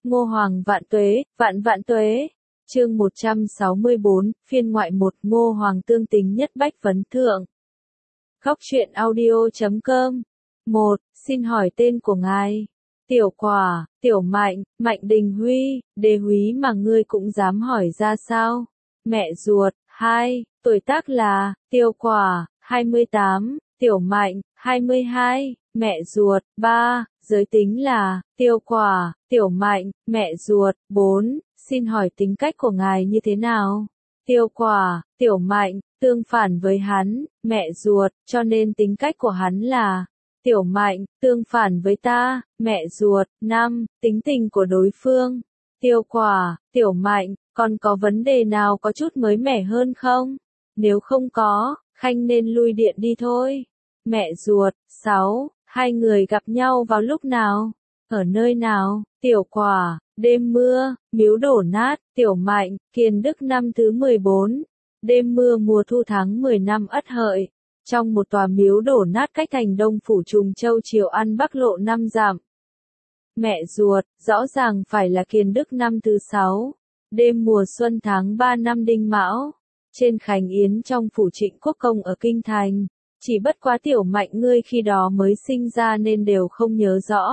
Ngô Hoàng vạn tuế, vạn vạn tuế. Chương 164, phiên ngoại 1, Ngô Hoàng tương tính nhất bách vấn thượng. Góc truyện audio.com. 1. Xin hỏi tên của ngài. Tiểu Quả, Tiểu Mạnh, Mạnh Đình Huy, Đế Húy mà ngươi cũng dám hỏi ra sao? Mẹ ruột. 2. Tuổi tác là, Tiểu Quả, 28, Tiểu Mạnh, 22, mẹ ruột. 3. Giới tính là, Tiểu Quả, Tiểu Mạnh, mẹ ruột. 4. Xin hỏi tính cách của ngài như thế nào? Tiểu Quả, Tiểu Mạnh, tương phản với hắn, mẹ ruột, cho nên tính cách của hắn là Tiểu Mạnh, tương phản với ta, mẹ ruột. 5. Tính tình của đối phương. Tiểu Quả, Tiểu Mạnh, còn có vấn đề nào có chút mới mẻ hơn không? Nếu không có, Khanh nên lui điện đi thôi. Mẹ ruột. 6. Hai người gặp nhau vào lúc nào? Ở nơi nào? Tiểu Quả, đêm mưa, miếu đổ nát. Tiểu Mạnh, Kiền Đức năm thứ 14. Đêm mưa mùa thu tháng 10 năm Ất Hợi. Trong một tòa miếu đổ nát cách thành Đông Phủ Trùng Châu Triều An Bắc lộ 5 dặm. Mẹ ruột, rõ ràng phải là Kiền Đức năm thứ 6. Đêm mùa xuân tháng 3 năm Đinh Mão. Trên khánh yến trong phủ Trịnh Quốc Công ở Kinh Thành. Chỉ bất quá Tiểu Mạnh ngươi khi đó mới sinh ra nên đều không nhớ rõ.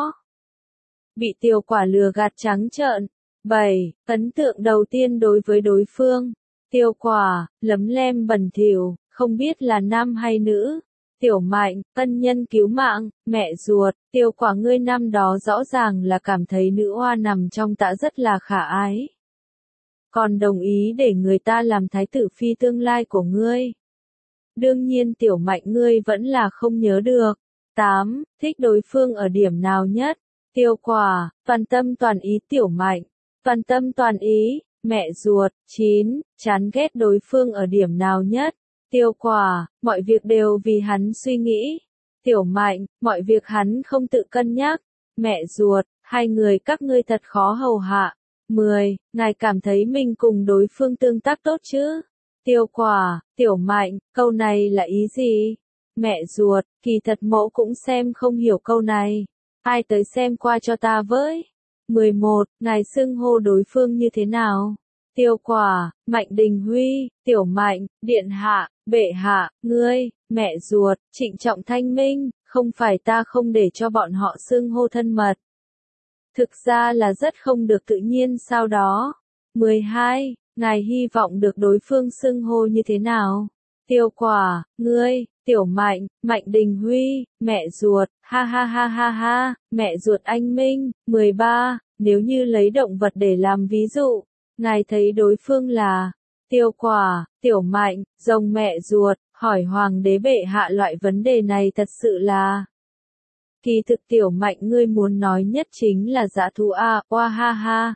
Bị Tiểu Quả lừa gạt trắng trợn. 7. Ấn tượng đầu tiên đối với đối phương. Tiểu Quả, lấm lem bẩn thỉu, không biết là nam hay nữ. Tiểu Mạnh, ân nhân cứu mạng. Mẹ ruột. Tiểu Quả ngươi năm đó rõ ràng là cảm thấy nữ oa nằm trong tạ rất là khả ái. Còn đồng ý để người ta làm thái tử phi tương lai của ngươi. Đương nhiên Tiểu Mạnh ngươi vẫn là không nhớ được. 8. Thích đối phương ở điểm nào nhất? Tiểu Quả, toàn tâm toàn ý. Tiểu Mạnh, toàn tâm toàn ý. Mẹ ruột. 9. Chán ghét đối phương ở điểm nào nhất? Tiểu Quả, mọi việc đều vì hắn suy nghĩ. Tiểu Mạnh, mọi việc hắn không tự cân nhắc. Mẹ ruột, hai người các ngươi thật khó hầu hạ. 10. Ngài cảm thấy mình cùng đối phương tương tác tốt chứ? Tiểu Quả, Tiểu Mạnh, câu này là ý gì? Mẹ ruột, kỳ thật mẫu cũng xem không hiểu câu này. Ai tới xem qua cho ta với? 11. Ngài xưng hô đối phương như thế nào? Tiểu Quả, Mạnh Đình Huy. Tiểu Mạnh, điện hạ, bệ hạ. Ngươi, mẹ ruột, trịnh trọng thanh minh, không phải ta không để cho bọn họ xưng hô thân mật. Thực ra là rất không được tự nhiên sau đó. 12. Ngài hy vọng được đối phương xưng hô như thế nào? Tiểu Quả, ngươi. Tiểu Mạnh, Mạnh Đình Huy, mẹ ruột. Ha ha ha ha ha, mẹ ruột anh minh. 13. Nếu như lấy động vật để làm ví dụ, ngài thấy đối phương là Tiểu Quả, Tiểu Mạnh, rồng. Mẹ ruột, hỏi hoàng đế bệ hạ loại vấn đề này thật sự là. Kỳ thực Tiểu Mạnh ngươi muốn nói nhất chính là dã thú a, oa ha ha.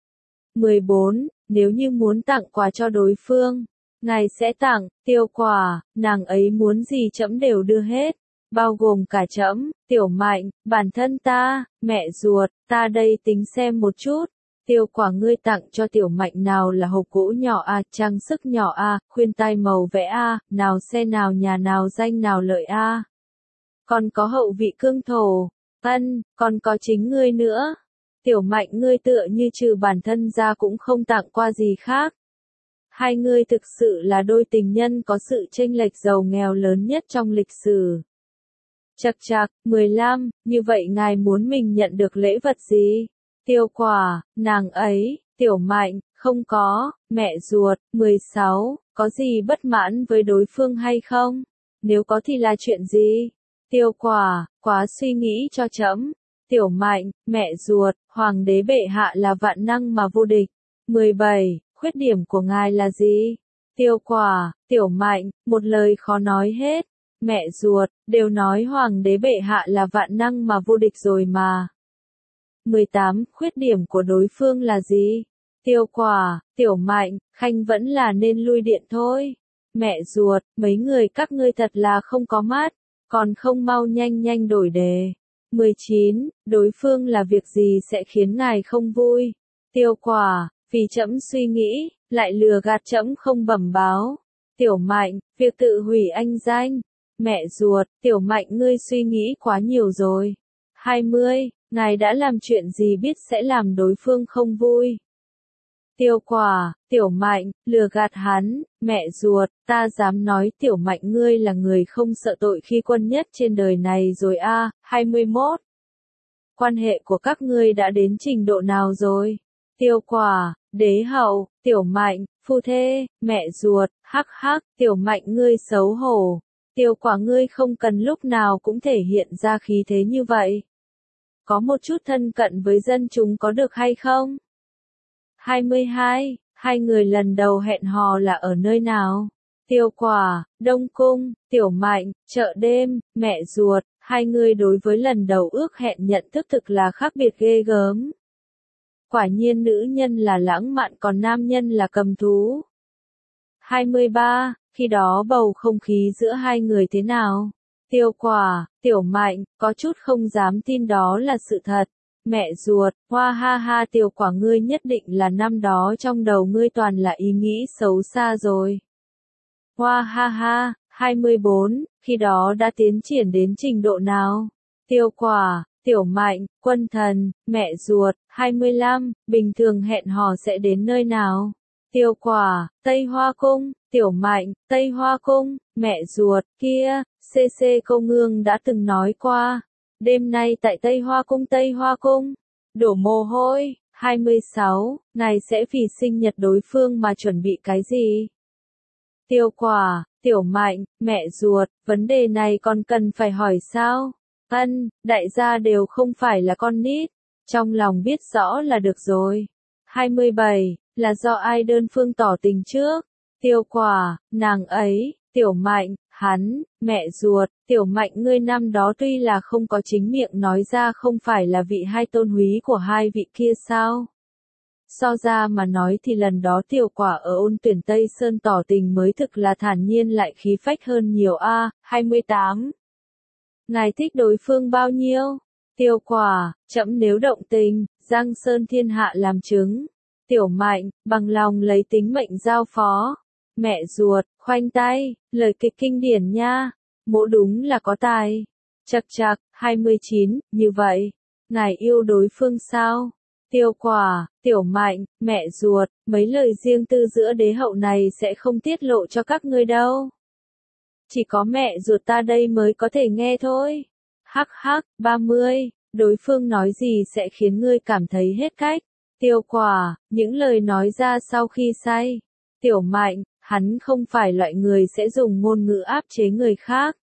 14. Nếu như muốn tặng quà cho đối phương, ngài sẽ tặng. Tiểu Quả, nàng ấy muốn gì trẫm đều đưa hết, bao gồm cả trẫm. Tiểu Mạnh, bản thân ta. Mẹ ruột, ta đây tính xem một chút. Tiểu Quả ngươi tặng cho Tiểu Mạnh nào là hộp gỗ nhỏ a, trang sức nhỏ a, khuyên tai màu vẽ a, nào xe nào nhà nào danh nào lợi a. Còn có hậu vị cương thổ. Còn có chính ngươi nữa. Tiểu Mạnh ngươi tựa như trừ bản thân ra cũng không tặng qua gì khác. Hai ngươi thực sự là đôi tình nhân có sự chênh lệch giàu nghèo lớn nhất trong lịch sử. Chậc chạc. 15. Như vậy ngài muốn mình nhận được lễ vật gì? Tiểu Quả, nàng ấy. Tiểu Mạnh, không có. Mẹ ruột. 16. Có gì bất mãn với đối phương hay không? Nếu có thì là chuyện gì? Tiểu Quả, quá suy nghĩ cho trẫm. Tiểu Mạnh, mẹ ruột, hoàng đế bệ hạ là vạn năng mà vô địch. 17. Khuyết điểm của ngài là gì? Tiểu Quả, Tiểu Mạnh, một lời khó nói hết. Mẹ ruột, đều nói hoàng đế bệ hạ là vạn năng mà vô địch rồi mà. 18. Khuyết điểm của đối phương là gì? Tiểu Quả, Tiểu Mạnh, Khanh vẫn là nên lui điện thôi. Mẹ ruột, mấy người các ngươi thật là không có mắt, còn không mau nhanh nhanh đổi đề. 19. Đối phương là việc gì sẽ khiến ngài không vui? Tiểu Quả, vì trẫm suy nghĩ, lại lừa gạt trẫm không bẩm báo. Tiểu Mạnh, việc tự hủy anh danh. Mẹ ruột, Tiểu Mạnh ngươi suy nghĩ quá nhiều rồi. 20. Ngài đã làm chuyện gì biết sẽ làm đối phương không vui? Tiêu Quả, Tiểu Mạnh, lừa gạt hắn, mẹ ruột, ta dám nói Tiểu Mạnh ngươi là người không sợ tội khi quân nhất trên đời này rồi a. 21. Quan hệ của các ngươi đã đến trình độ nào rồi? Tiêu Quả, đế hậu, Tiểu Mạnh, phu thê, mẹ ruột, hắc hắc, Tiểu Mạnh ngươi xấu hổ. Tiêu Quả ngươi không cần lúc nào cũng thể hiện ra khí thế như vậy. Có một chút thân cận với dân chúng có được hay không? 22. Hai người lần đầu hẹn hò là ở nơi nào? Tiêu Quả, Đông Cung, Tiểu Mạnh, chợ đêm, mẹ ruột, hai người đối với lần đầu ước hẹn nhận thức thực là khác biệt ghê gớm. Quả nhiên nữ nhân là lãng mạn còn nam nhân là cầm thú. 23. Khi đó bầu không khí giữa hai người thế nào? Tiêu Quả, Tiểu Mạnh, có chút không dám tin đó là sự thật. Mẹ ruột, hoa ha ha Tiểu Quả ngươi nhất định là năm đó trong đầu ngươi toàn là ý nghĩ xấu xa rồi. Hoa ha ha, 24, khi đó đã tiến triển đến trình độ nào? Tiêu Quả, Tiểu Mạnh, quân thần, mẹ ruột, 25, bình thường hẹn hò sẽ đến nơi nào? Tiêu Quả, Tây Hoa Cung, Tiểu Mạnh, Tây Hoa Cung, mẹ ruột, kia, CC Câu Ngương đã từng nói qua. Đêm nay tại Tây Hoa Cung Tây Hoa Cung. Đổ mồ hôi, 26, ngài sẽ vì sinh nhật đối phương mà chuẩn bị cái gì? Tiêu Quả, Tiểu Mạnh, mẹ ruột, vấn đề này còn cần phải hỏi sao? Đại gia đều không phải là con nít. Trong lòng biết rõ là được rồi. 27, là do ai đơn phương tỏ tình trước? Tiêu Quả, nàng ấy, Tiểu Mạnh, hắn, mẹ ruột, Tiểu Mạnh ngươi năm đó tuy là không có chính miệng nói ra không phải là vị hai tôn húy của hai vị kia sao? So ra mà nói thì lần đó Tiểu Quả ở Ôn Tuyển Tây Sơn tỏ tình mới thực là thản nhiên lại khí phách hơn nhiều a. 28. Ngài thích đối phương bao nhiêu? Tiêu Quả, trẫm nếu động tình, Giang Sơn thiên hạ làm chứng. Tiểu Mạnh, bằng lòng lấy tính mệnh giao phó. Mẹ ruột, khoanh tay, lời kịch kinh điển nha. Mỗ đúng là có tài. Chậc chậc, 29, như vậy. Ngài yêu đối phương sao? Tiêu Quả, Tiểu Mạnh, mẹ ruột, mấy lời riêng tư giữa đế hậu này sẽ không tiết lộ cho các ngươi đâu. Chỉ có mẹ ruột ta đây mới có thể nghe thôi. Hắc hắc, 30, đối phương nói gì sẽ khiến ngươi cảm thấy hết cách. Tiêu Quả, những lời nói ra sau khi say. Tiểu Mạnh, hắn không phải loại người sẽ dùng ngôn ngữ áp chế người khác.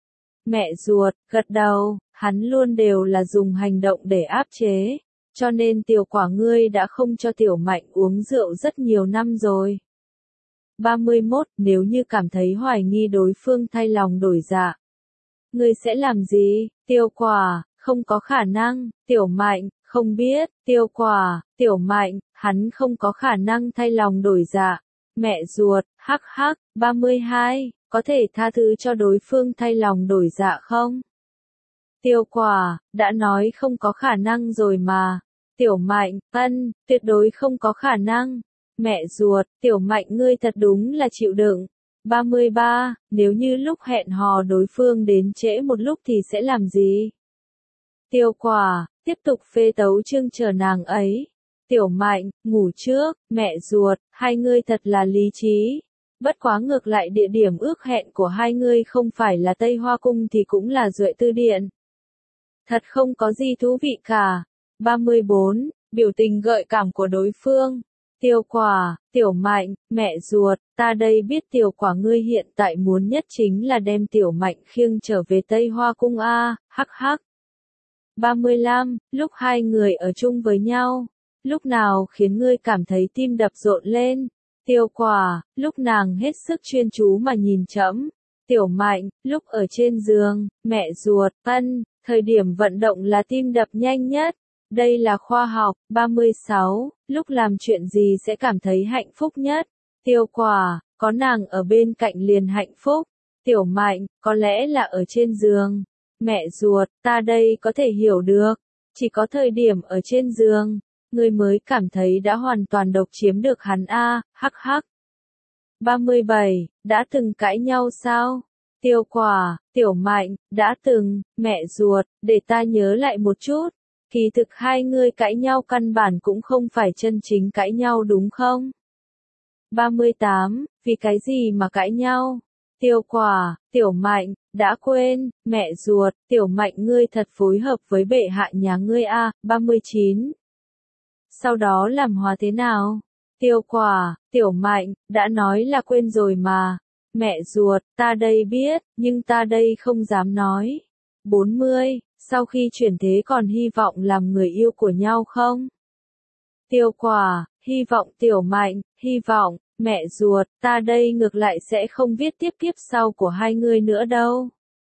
Mẹ ruột, gật đầu, hắn luôn đều là dùng hành động để áp chế. Cho nên Tiểu Quả ngươi đã không cho Tiểu Mạnh uống rượu rất nhiều năm rồi. 31, nếu như cảm thấy hoài nghi đối phương thay lòng đổi dạ. Ngươi sẽ làm gì? Tiêu Quả, không có khả năng. Tiểu Mạnh, không biết. Tiêu Quả, Tiểu Mạnh, hắn không có khả năng thay lòng đổi dạ. Mẹ ruột, hắc hắc, 32, có thể tha thứ cho đối phương thay lòng đổi dạ không? Tiêu Quả, đã nói không có khả năng rồi mà. Tiểu Mạnh, tuyệt đối không có khả năng. Mẹ ruột, Tiểu Mạnh ngươi thật đúng là chịu đựng. 33, nếu như lúc hẹn hò đối phương đến trễ một lúc thì sẽ làm gì? Tiêu Quả, tiếp tục phê tấu chương chờ nàng ấy. Tiểu Mạnh, ngủ trước, mẹ ruột, hai ngươi thật là lý trí. Bất quá ngược lại địa điểm ước hẹn của hai ngươi không phải là Tây Hoa Cung thì cũng là Duệ Tư Điện. Thật không có gì thú vị cả. 34, biểu tình gợi cảm của đối phương. Tiêu Quả, Tiểu Mạnh, mẹ ruột, ta đây biết Tiểu Quả ngươi hiện tại muốn nhất chính là đem Tiểu Mạnh khiêng trở về Tây Hoa Cung a, hắc hắc. 35, lúc hai người ở chung với nhau, lúc nào khiến ngươi cảm thấy tim đập rộn lên? Tiêu Quả, lúc nàng hết sức chuyên chú mà nhìn trẫm. Tiểu Mạnh, lúc ở trên giường, mẹ ruột, thời điểm vận động là tim đập nhanh nhất. Đây là khoa học. 36, lúc làm chuyện gì sẽ cảm thấy hạnh phúc nhất? Tiêu Quả, có nàng ở bên cạnh liền hạnh phúc. Tiểu Mạnh, có lẽ là ở trên giường. Mẹ ruột, ta đây có thể hiểu được. Chỉ có thời điểm ở trên giường, ngươi mới cảm thấy đã hoàn toàn độc chiếm được hắn a, hắc hắc. 37, đã từng cãi nhau sao? Tiêu Quả, Tiểu Mạnh, đã từng. Mẹ ruột, để ta nhớ lại một chút. Kỳ thực hai người cãi nhau căn bản cũng không phải chân chính cãi nhau đúng không? 38. Vì cái gì mà cãi nhau? Tiêu Quả, Tiểu Mạnh, đã quên, mẹ ruột, Tiểu Mạnh ngươi thật phối hợp với bệ hạ nhà ngươi a. 39. Sau đó làm hòa thế nào? Tiêu Quả, Tiểu Mạnh, đã nói là quên rồi mà. Mẹ ruột, ta đây biết, nhưng ta đây không dám nói. 40. Sau khi chuyển thế còn hy vọng làm người yêu của nhau không? Tiêu Quả, hy vọng Tiểu Mạnh, hy vọng, mẹ ruột, ta đây ngược lại sẽ không viết tiếp kiếp sau của hai người nữa đâu.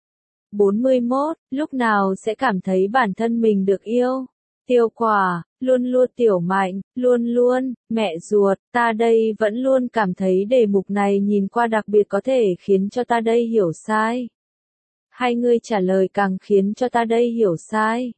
41. Lúc nào sẽ cảm thấy bản thân mình được yêu? Tiêu Quả, luôn luôn Tiểu Mạnh, luôn luôn, mẹ ruột, ta đây vẫn luôn cảm thấy đề mục này nhìn qua đặc biệt có thể khiến cho ta đây hiểu sai. Hai người trả lời càng khiến cho ta đây hiểu sai.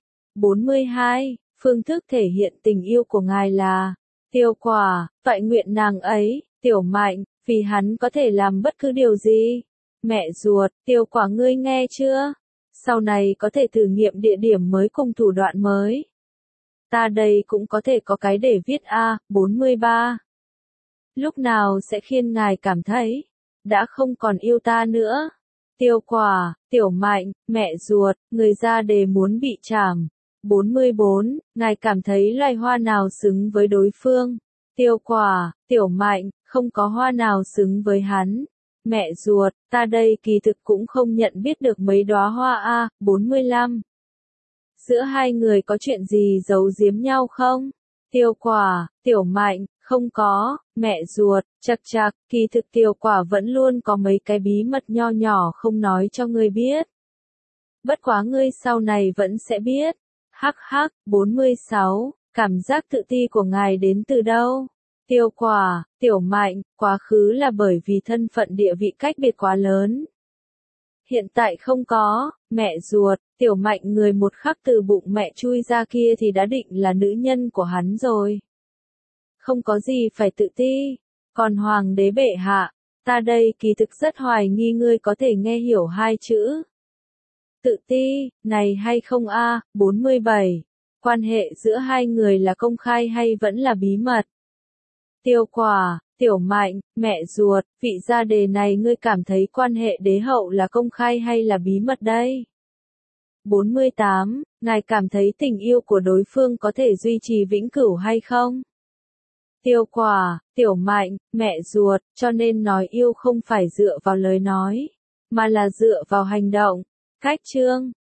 42. Phương thức thể hiện tình yêu của ngài là Tiêu Quả, toại nguyện nàng ấy, Tiểu Mạnh, vì hắn có thể làm bất cứ điều gì. Mẹ ruột, Tiêu Quả ngươi nghe chưa? Sau này có thể thử nghiệm địa điểm mới cùng thủ đoạn mới. Ta đây cũng có thể có cái để viết a. 43. Lúc nào sẽ khiến ngài cảm thấy đã không còn yêu ta nữa? Tiêu Quả, Tiểu Mạnh, mẹ ruột, người ra đề muốn bị trảm. 44. Ngài cảm thấy loài hoa nào xứng với đối phương? Tiêu Quả, Tiểu Mạnh, không có hoa nào xứng với hắn. Mẹ ruột, ta đây kỳ thực cũng không nhận biết được mấy đóa hoa a. 45. Giữa hai người có chuyện gì giấu giếm nhau không? Tiêu Quả, Tiểu Mạnh, không có, mẹ ruột, chậc chậc, kỳ thực Tiêu Quả vẫn luôn có mấy cái bí mật nho nhỏ không nói cho ngươi biết. Bất quá ngươi sau này vẫn sẽ biết. Hắc hắc. 46. Cảm giác tự ti của ngài đến từ đâu? Tiêu Quả, Tiểu Mạnh, quá khứ là bởi vì thân phận địa vị cách biệt quá lớn. Hiện tại không có, mẹ ruột, Tiểu Mạnh người một khắc từ bụng mẹ chui ra kia thì đã định là nữ nhân của hắn rồi. Không có gì phải tự ti. Còn Hoàng đế bệ hạ, ta đây kỳ thực rất hoài nghi ngươi có thể nghe hiểu hai chữ tự ti, này hay không a. 47. Quan hệ giữa hai người là công khai hay vẫn là bí mật? Tiêu Quả, Tiểu Mạnh, mẹ ruột, vị gia đề này ngươi cảm thấy quan hệ đế hậu là công khai hay là bí mật đây? 48. Ngài cảm thấy tình yêu của đối phương có thể duy trì vĩnh cửu hay không? Tiêu Quả, Tiểu Mạnh, mẹ ruột, cho nên nói yêu không phải dựa vào lời nói, mà là dựa vào hành động. Cách chương